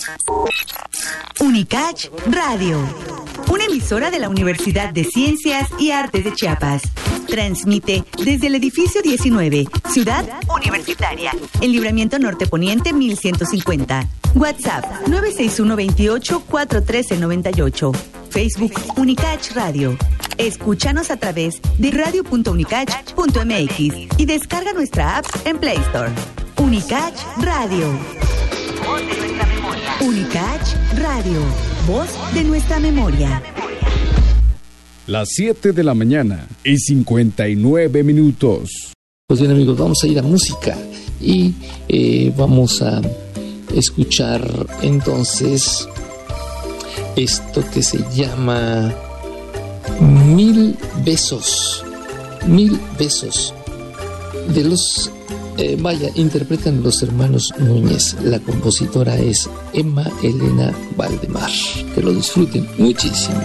Unicach Radio, una emisora de la Universidad de Ciencias y Artes de Chiapas. Transmite desde el edificio 19, Ciudad Universitaria, en Libramiento Norte Poniente 1150. WhatsApp 961-28-41398. Facebook Unicach Radio. Escúchanos a través de radio.unicach.mx y descarga nuestra app en Play Store. Unicach Radio. Voz de nuestra memoria. Unicach Radio. Voz de nuestra memoria. Las 7 de la mañana y 59 minutos. Pues bien, amigos, vamos a ir a música y vamos a escuchar entonces esto que se llama Mil Besos. Mil Besos. De los interpretan los hermanos Núñez. La compositora es Emma Elena Valdemar. Que lo disfruten muchísimo.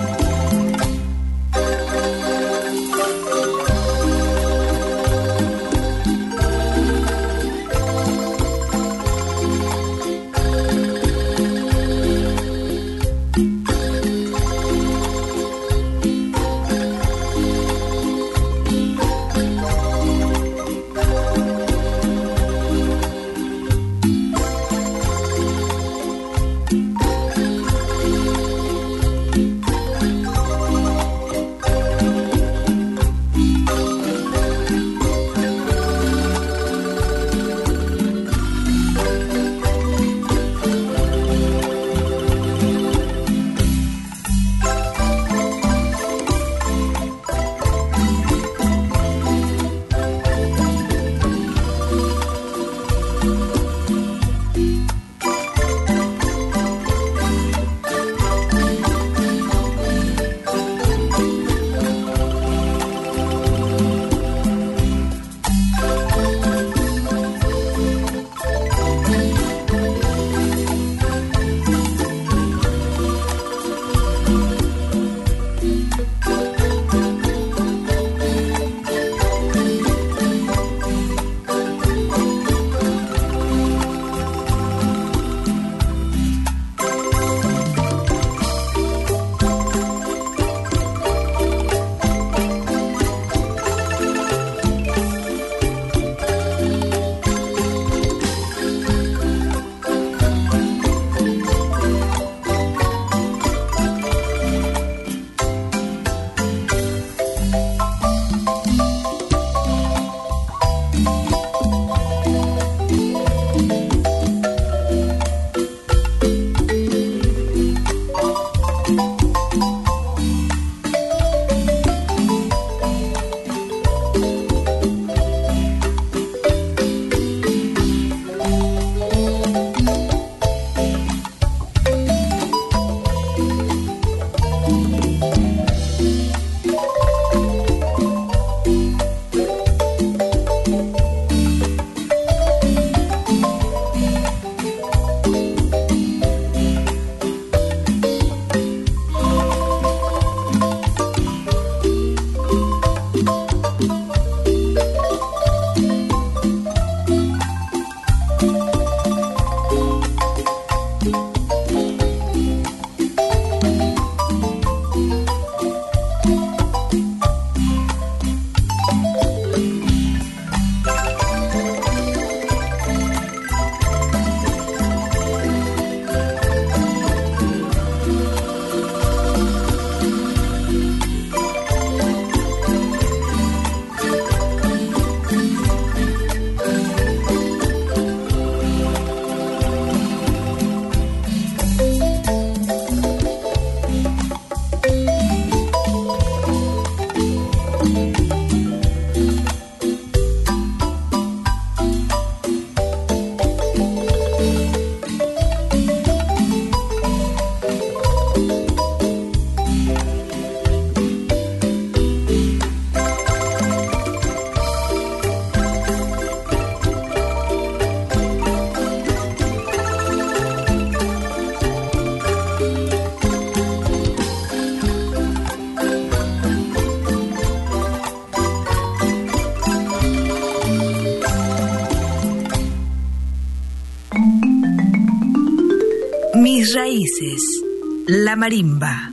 Mis raíces, la marimba.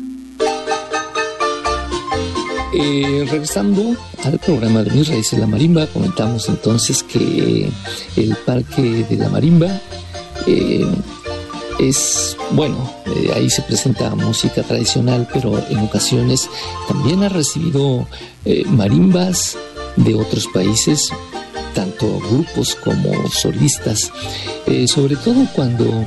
Regresando al programa de Mis raíces, la marimba, comentamos entonces que el Parque de la Marimba es, bueno, ahí se presenta música tradicional, pero en ocasiones también ha recibido marimbas de otros países, tanto grupos como solistas, sobre todo cuando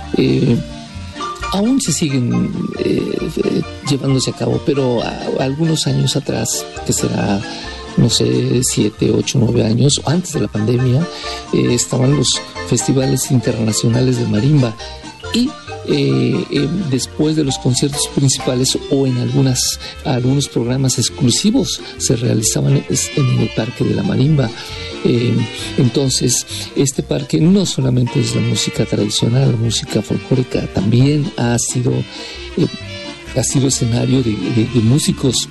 aún se siguen llevándose a cabo, pero algunos años atrás, que será, no sé, 7, 8, 9 años, antes de la pandemia, estaban los festivales internacionales de marimba y después de los conciertos principales o en algunos programas exclusivos se realizaban en el Parque de la Marimba. Entonces, este parque no solamente es la música tradicional, la música folclórica, también ha sido escenario de músicos,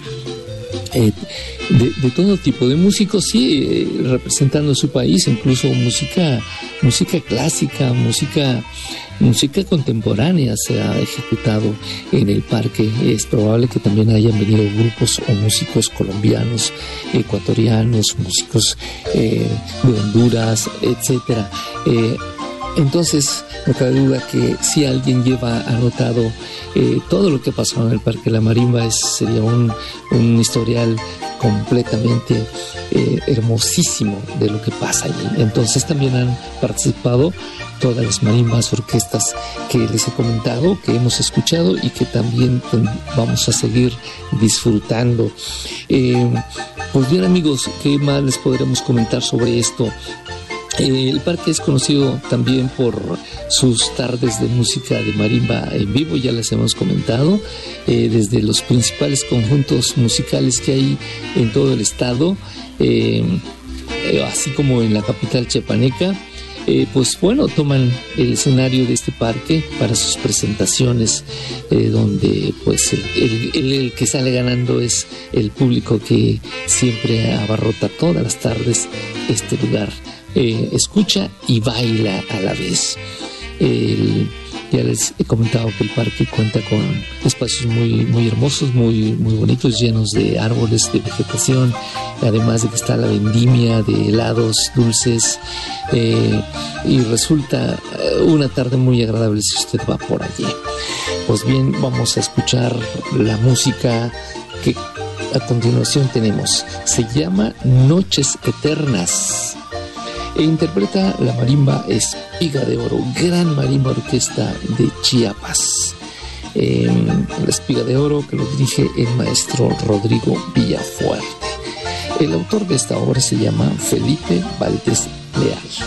de todo tipo de músicos, sí, representando su país, incluso música clásica, música contemporánea se ha ejecutado en el parque. Es probable que también hayan venido grupos o músicos colombianos, ecuatorianos, músicos de Honduras, etcétera. Entonces, no cabe duda que si alguien lleva anotado todo lo que ha pasado en el Parque de la Marimba, sería un historial completamente hermosísimo de lo que pasa allí. Entonces también han participado todas las marimbas, orquestas que les he comentado, que hemos escuchado y que también vamos a seguir disfrutando. Pues bien, amigos, ¿qué más les podremos comentar sobre esto? El parque es conocido también por sus tardes de música de marimba en vivo, ya les hemos comentado, desde los principales conjuntos musicales que hay en todo el estado, así como en la capital chiapaneca. Pues bueno, toman el escenario de este parque para sus presentaciones, donde pues el que sale ganando es el público que siempre abarrota todas las tardes este lugar. Escucha y baila a la vez. Ya les he comentado que el parque cuenta con espacios muy, muy hermosos, muy, muy bonitos, llenos de árboles, de vegetación, además de que está la vendimia de helados, dulces, y resulta una tarde muy agradable si usted va por allí. Pues bien, vamos a escuchar la música que a continuación tenemos. Se llama Noches Eternas. E interpreta la marimba Espiga de Oro, gran marimba orquesta de Chiapas. La Espiga de Oro, que lo dirige el maestro Rodrigo Villafuerte. El autor de esta obra se llama Felipe Valdés Leal.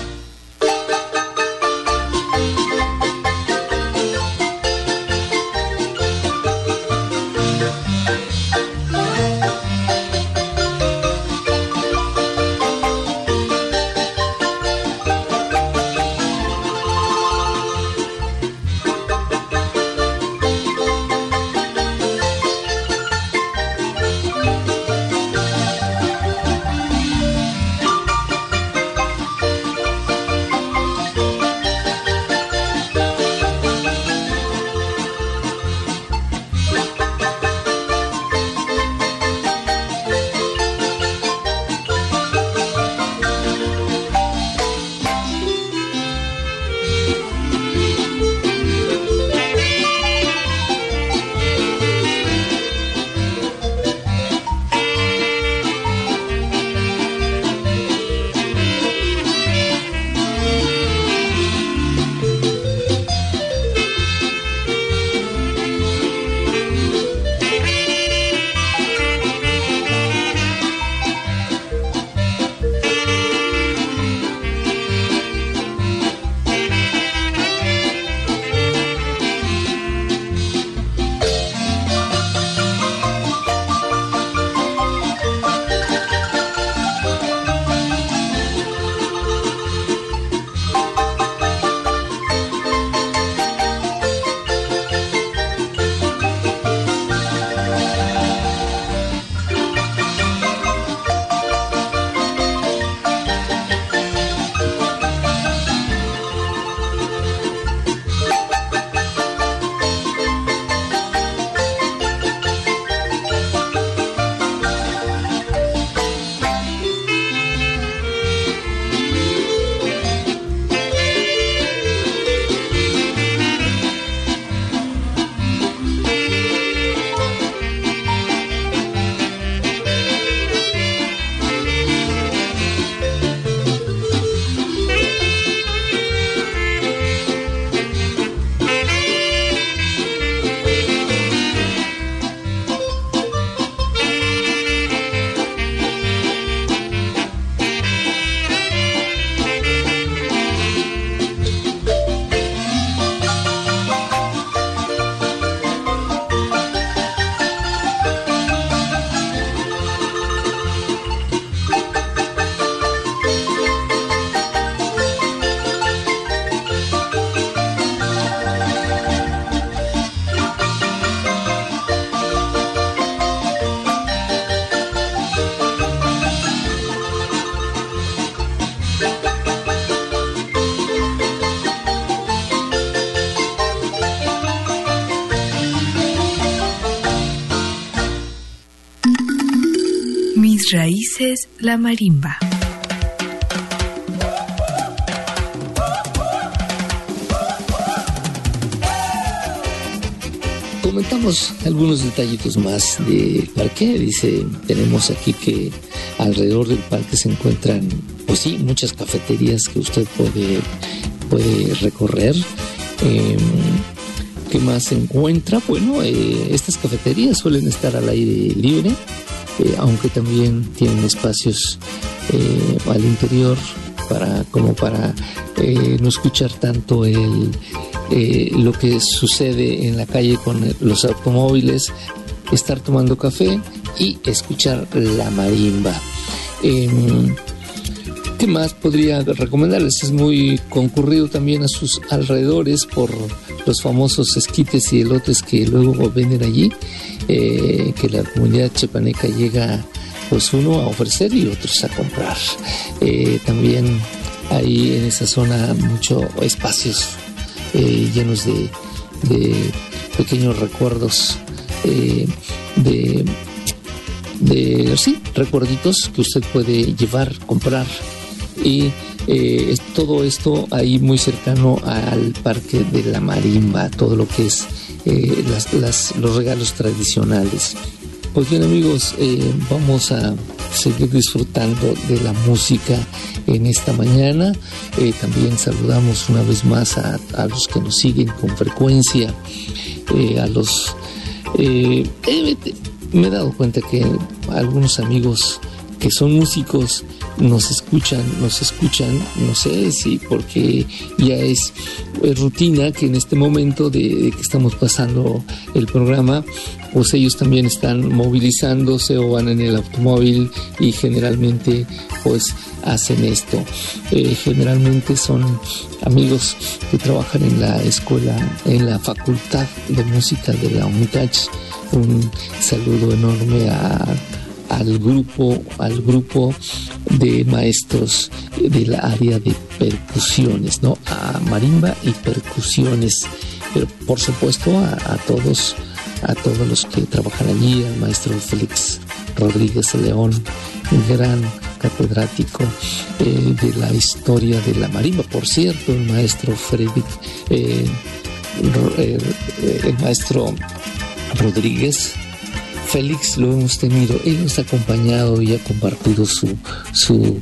Mis raíces, la marimba. Comentamos algunos detallitos más del parque. Dice, tenemos aquí que alrededor del parque se encuentran, pues sí, muchas cafeterías que usted puede recorrer. ¿Qué más se encuentra? Bueno, estas cafeterías suelen estar al aire libre, aunque también tienen espacios al interior para no escuchar tanto lo que sucede en la calle con los automóviles, estar tomando café y escuchar la marimba. ¿Qué más podría recomendarles? Es muy concurrido también a sus alrededores por los famosos esquites y elotes que luego venden allí, que la comunidad chiapaneca llega, pues, uno a ofrecer y otros a comprar. También hay en esa zona muchos espacios llenos de pequeños recuerdos, sí, recuerditos que usted puede llevar, comprar, y todo esto ahí muy cercano al Parque de la Marimba, todo lo que es los regalos tradicionales. Pues bien, amigos, vamos a seguir disfrutando de la música en esta mañana. También saludamos una vez más a los que nos siguen con frecuencia, me he dado cuenta que algunos amigos que son músicos nos escuchan, no sé si porque ya es rutina que en este momento de que estamos pasando el programa, pues ellos también están movilizándose o van en el automóvil y generalmente pues hacen esto. Generalmente son amigos que trabajan en la escuela, en la Facultad de Música de la UNICACH. Un saludo enorme al grupo de maestros de la área de percusiones, ¿no? A marimba y percusiones, pero por supuesto a todos los que trabajan allí, al maestro Félix Rodríguez León, un gran catedrático de la historia de la marimba. Por cierto, el maestro el maestro Rodríguez Félix lo hemos tenido, él nos ha acompañado y ha compartido su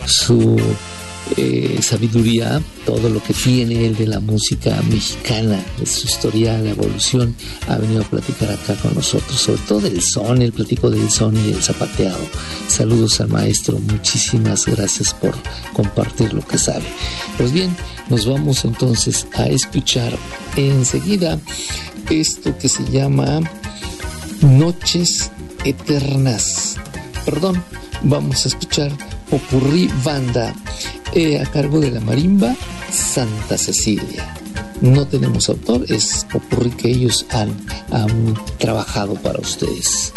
sabiduría, todo lo que tiene él de la música mexicana, de su historia, la evolución. Ha venido a platicar acá con nosotros, sobre todo del son, el platico del son y el zapateado. Saludos al maestro, muchísimas gracias por compartir lo que sabe. Pues bien, nos vamos entonces a escuchar enseguida esto que se llama Noches Eternas. Vamos a escuchar Popurrí Banda, a cargo de la marimba Santa Cecilia. No tenemos autor, es popurrí que ellos han trabajado para ustedes.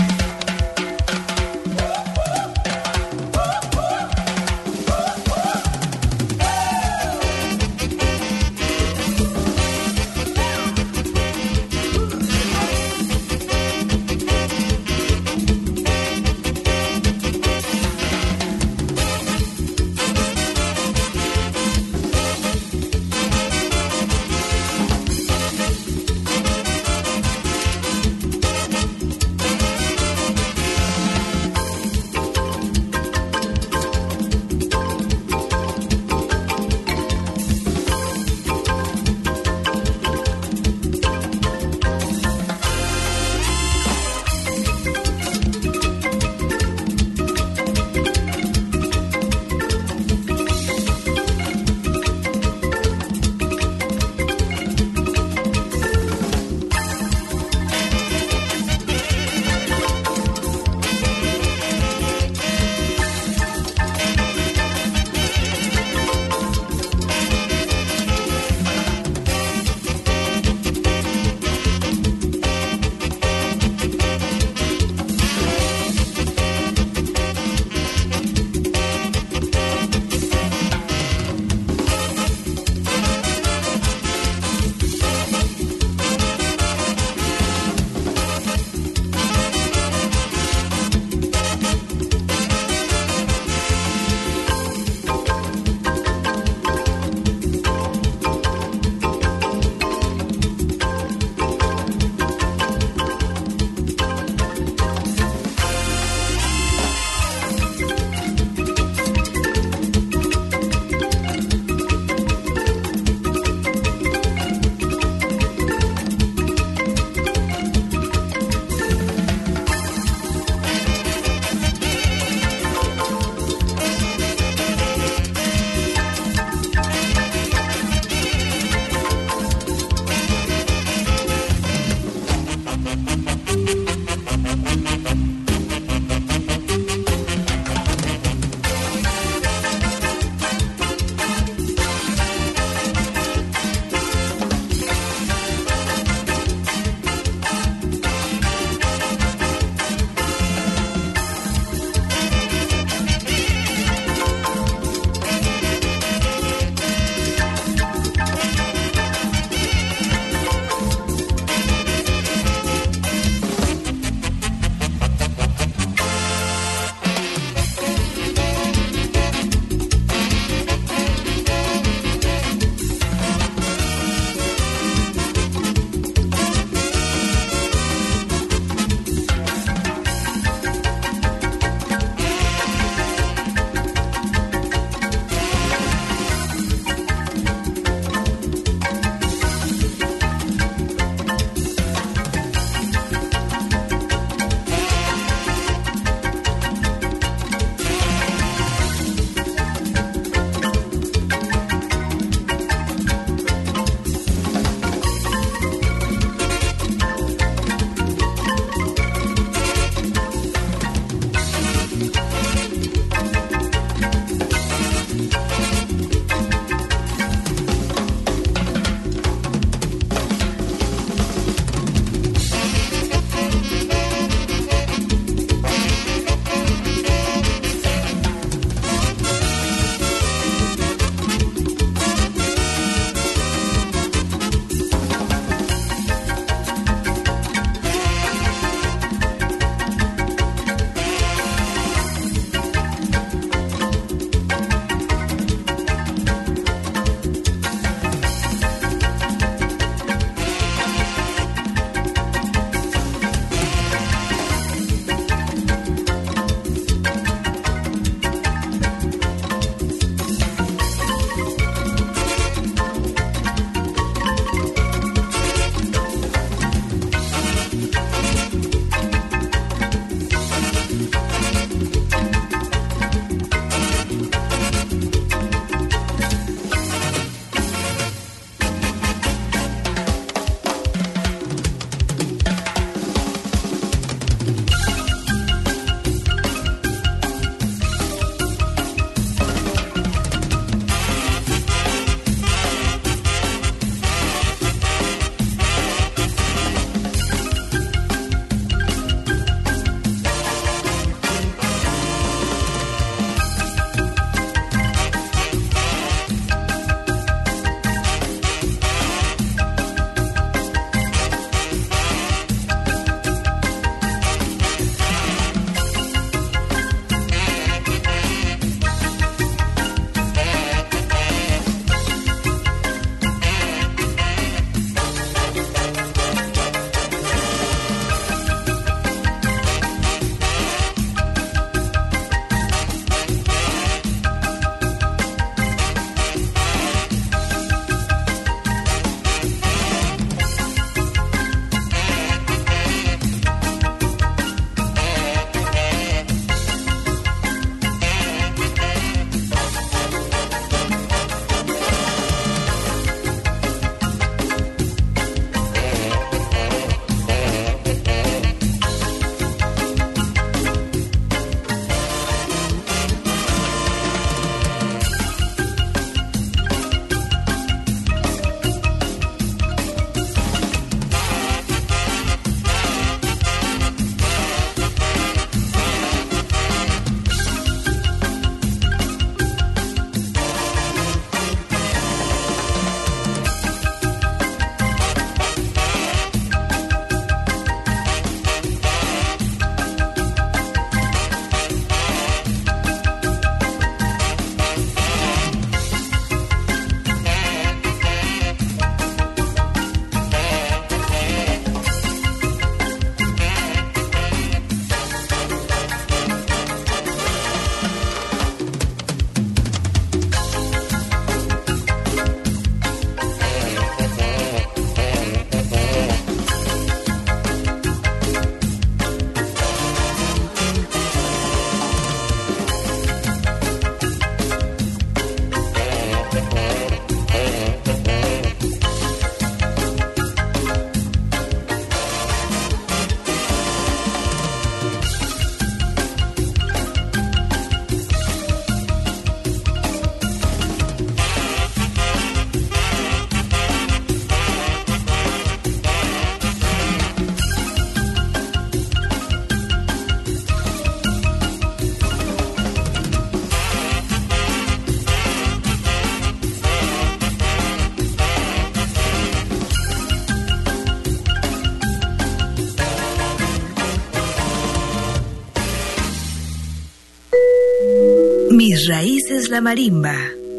Mis raíces la marimba.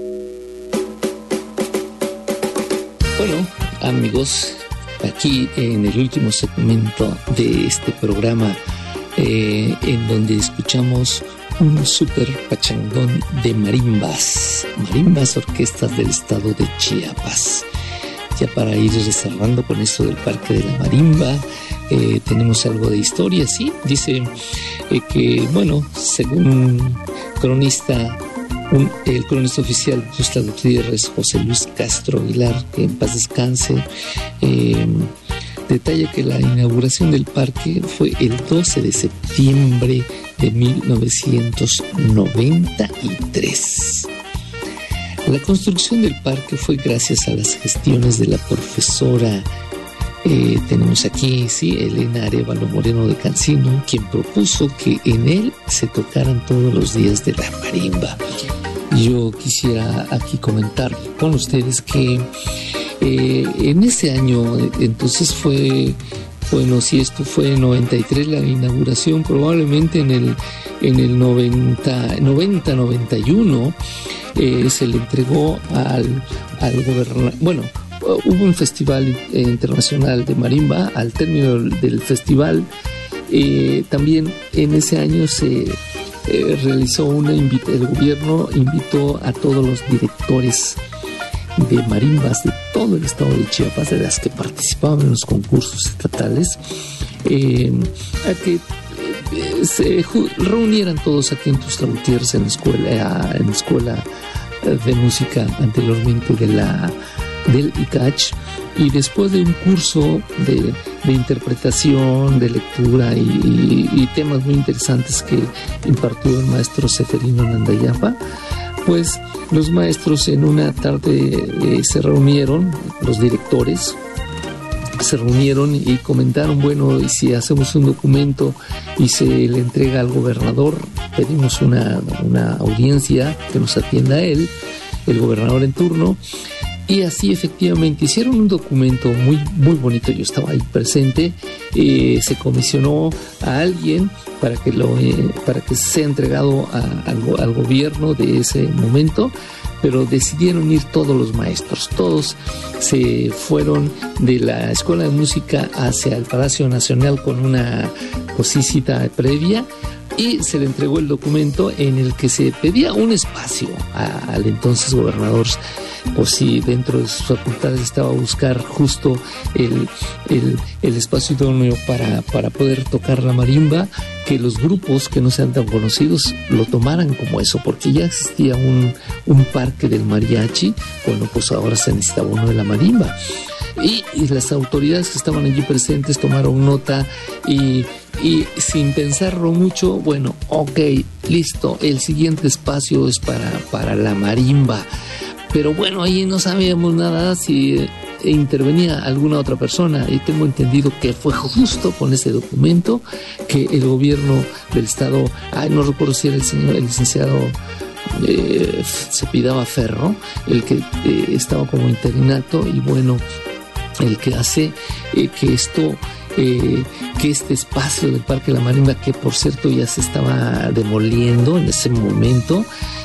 Bueno, amigos, aquí en el último segmento de este programa, en donde escuchamos un super pachangón de marimbas, orquestas del estado de Chiapas. Ya para ir cerrando con esto del Parque de la Marimba, tenemos algo de historia, ¿sí? Dice que, bueno, según el cronista oficial Gustavo Gutiérrez, José Luis Castro Aguilar, que en paz descanse, detalla que la inauguración del parque fue el 12 de septiembre de 1993. La construcción del parque fue gracias a las gestiones de la profesora, tenemos aquí, sí, Elena Arévalo Moreno de Cancino, quien propuso que en él se tocaran todos los días de la marimba. Yo quisiera aquí comentar con ustedes que en ese año, entonces fue, bueno, si esto fue en 93 la inauguración, probablemente en el 90-91 se le entregó al gobernador, bueno, hubo un festival internacional de marimba. Al término del festival, también en ese año se realizó el gobierno invitó a todos los directores de marimbas de todo el estado de Chiapas, de las que participaban en los concursos estatales, a que se reunieran todos aquí en Tuxtla Gutiérrez en la escuela de música anteriormente del ICACH, y después de un curso de interpretación, de lectura y temas muy interesantes que impartió el maestro Seferino Nandayapa, pues los maestros en una tarde se reunieron, los directores se reunieron y comentaron, bueno, y si hacemos un documento y se le entrega al gobernador, pedimos una audiencia que nos atienda a él, el gobernador en turno. Y así efectivamente hicieron un documento muy, muy bonito. Yo estaba ahí presente. Se comisionó a alguien para que sea entregado al gobierno de ese momento, pero decidieron ir todos los maestros. Todos se fueron de la Escuela de Música hacia el Palacio Nacional con una cosita previa, y se le entregó el documento en el que se pedía un espacio al entonces gobernador, por si dentro de sus facultades estaba a buscar justo el espacio idóneo para poder tocar la marimba, que los grupos que no sean tan conocidos lo tomaran como eso, porque ya existía un parque del mariachi. Bueno, pues ahora se necesitaba uno de la marimba. Y las autoridades que estaban allí presentes tomaron nota y sin pensarlo mucho, bueno, ok, listo, el siguiente espacio es para la marimba. Pero bueno, ahí no sabíamos nada si intervenía alguna otra persona, y tengo entendido que fue justo con ese documento que el gobierno del estado, no recuerdo si era el licenciado Cepidaba Ferro, el que estaba como interinato, y bueno, el que hace que este espacio del Parque de la Marimba, que por cierto ya se estaba demoliendo en ese momento,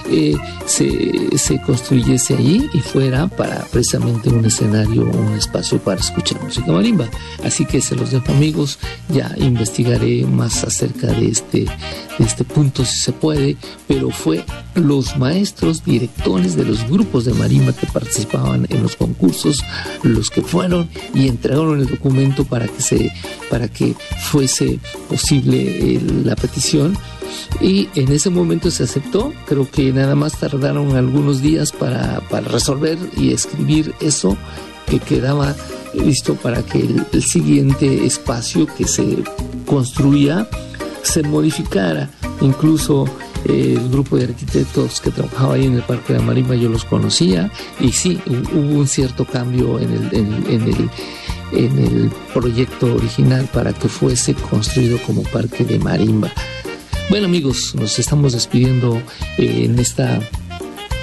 se construyese allí y fuera para precisamente un escenario, un espacio para escuchar música marimba. Así que se los dejo, amigos. Ya investigaré más acerca de este punto si se puede, pero fue los maestros directores de los grupos de marimba que participaban en los concursos los que fueron y entregaron el documento para que fuese posible la petición. Y en ese momento se aceptó. Creo que nada más tardaron algunos días para resolver y escribir eso, que quedaba listo para que el siguiente espacio que se construía se modificara. Incluso el grupo de arquitectos que trabajaba ahí en el Parque de la Marimba, yo los conocía, y sí, hubo un cierto cambio en el proyecto original para que fuese construido como Parque de Marimba. Bueno, amigos, nos estamos despidiendo en esta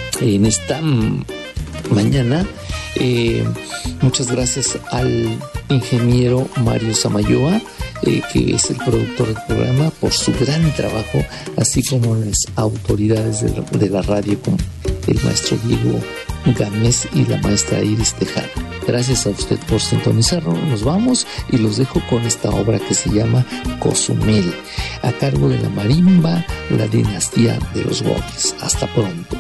mañana. Muchas gracias al ingeniero Mario Samayoa, que es el productor del programa, por su gran trabajo, así como las autoridades de la radio, como el maestro Diego Gámez y la maestra Iris Tejada. Gracias a usted por sintonizarnos. Nos vamos y los dejo con esta obra que se llama Cozumel, a cargo de la marimba, la dinastía de los Gómez. Hasta pronto.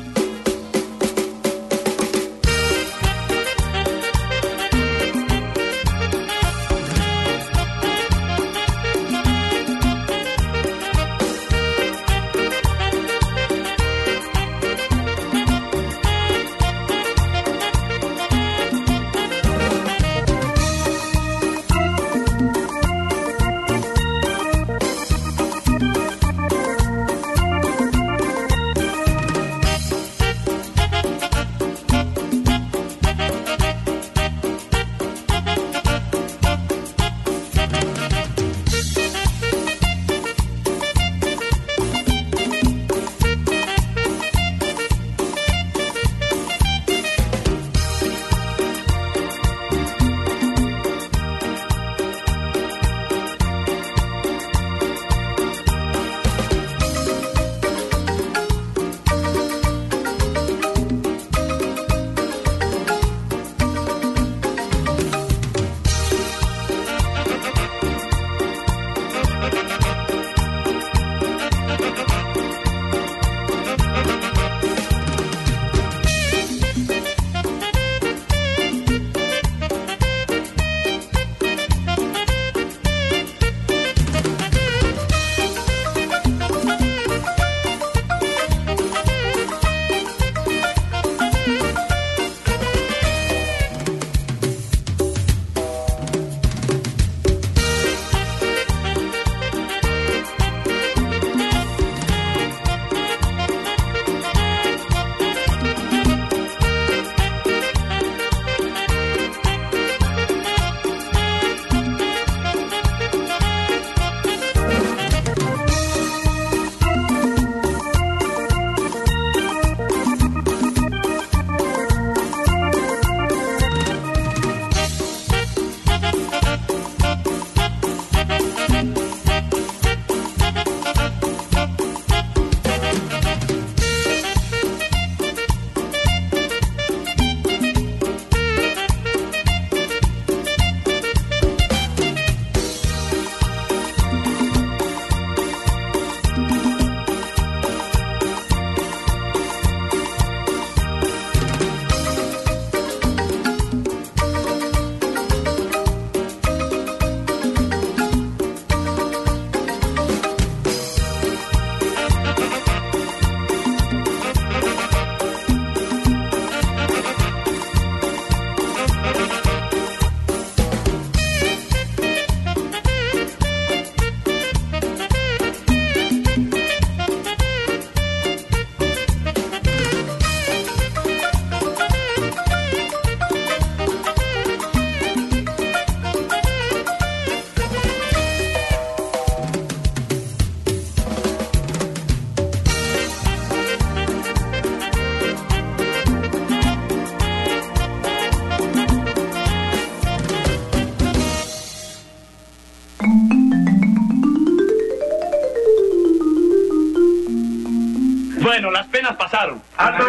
Bueno, las penas pasaron.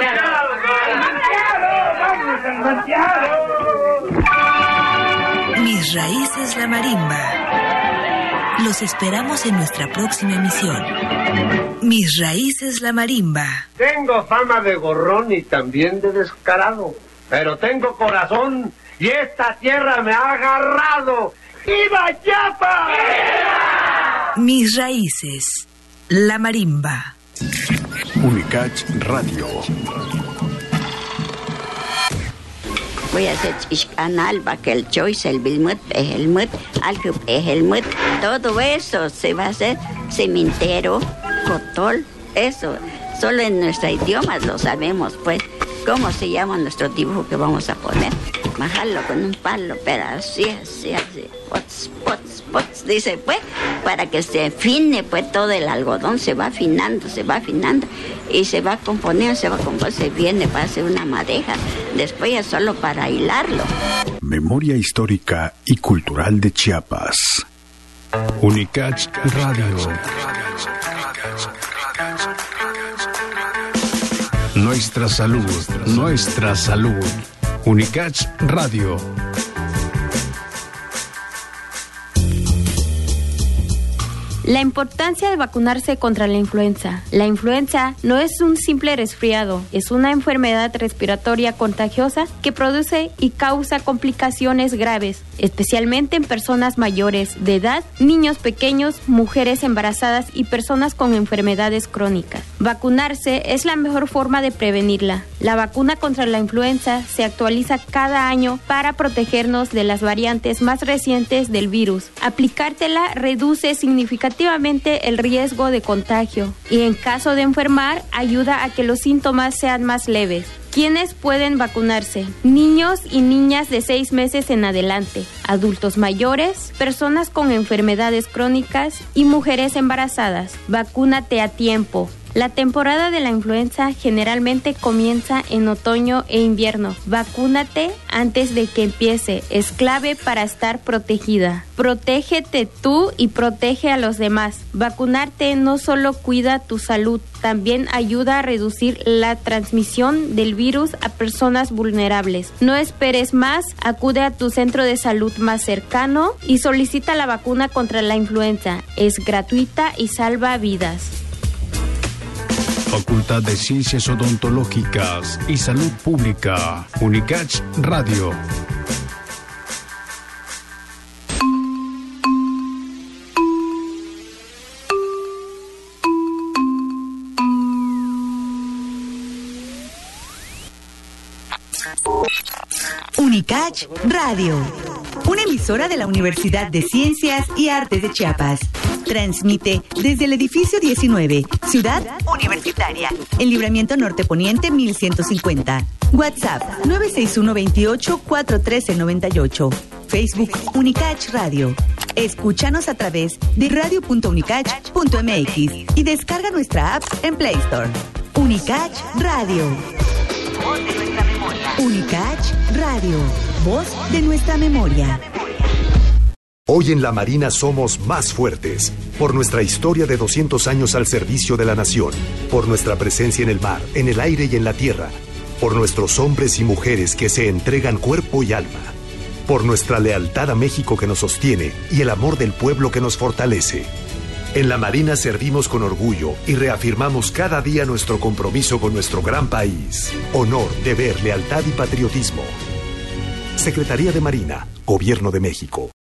Mis raíces, la marimba. Los esperamos en nuestra próxima emisión. Mis raíces, la marimba. Tengo fama de gorrón y también de descarado, pero tengo corazón y esta tierra me ha agarrado. ¡Viva Yapa! Mis raíces, la marimba. Unicach Radio. Voy a hacer canal para que el choice, el bilmut, el mut, el mut, todo eso se va a hacer cementero, cotol, eso. Solo en nuestro idioma lo sabemos, pues. ¿Cómo se llama nuestro dibujo que vamos a poner? Majarlo con un palo, pero así, pots, pots, pots, dice, pues, para que se afine, pues, todo el algodón se va afinando, y se va componiendo, se viene para hacer una madeja, después ya solo para hilarlo. Memoria histórica y cultural de Chiapas. Unicach Radio. Nuestra salud. Unicach Radio. La importancia de vacunarse contra la influenza. La influenza no es un simple resfriado, es una enfermedad respiratoria contagiosa que produce y causa complicaciones graves, especialmente en personas mayores de edad, niños pequeños, mujeres embarazadas y personas con enfermedades crónicas. Vacunarse es la mejor forma de prevenirla. La vacuna contra la influenza se actualiza cada año para protegernos de las variantes más recientes del virus. Aplicártela reduce significativamente el riesgo de contagio y en caso de enfermar ayuda a que los síntomas sean más leves. ¿Quiénes pueden vacunarse? Niños y niñas de 6 meses en adelante, adultos mayores, personas con enfermedades crónicas y mujeres embarazadas. Vacúnate a tiempo. La temporada de la influenza generalmente comienza en otoño e invierno. Vacúnate antes de que empiece. Es clave para estar protegida. Protégete tú y protege a los demás. Vacunarte no solo cuida tu salud, también ayuda a reducir la transmisión del virus a personas vulnerables. No esperes más, acude a tu centro de salud más cercano y solicita la vacuna contra la influenza. Es gratuita y salva vidas. Facultad de Ciencias Odontológicas y Salud Pública. Unicach Radio. Unicach Radio, una emisora de la Universidad de Ciencias y Artes de Chiapas. Transmite desde el edificio 19, Ciudad Universitaria, en Libramiento Norte Poniente 1150. WhatsApp 961-28-41398. Facebook Unicach Radio. Escúchanos a través de radio.unicach.mx y descarga nuestra app en Play Store. Unicach Radio. Voz de nuestra memoria. Unicach Radio. Voz de nuestra memoria. Hoy en la Marina somos más fuertes, por nuestra historia de 200 años al servicio de la nación, por nuestra presencia en el mar, en el aire y en la tierra, por nuestros hombres y mujeres que se entregan cuerpo y alma, por nuestra lealtad a México que nos sostiene y el amor del pueblo que nos fortalece. En la Marina servimos con orgullo y reafirmamos cada día nuestro compromiso con nuestro gran país. Honor, deber, lealtad y patriotismo. Secretaría de Marina, Gobierno de México.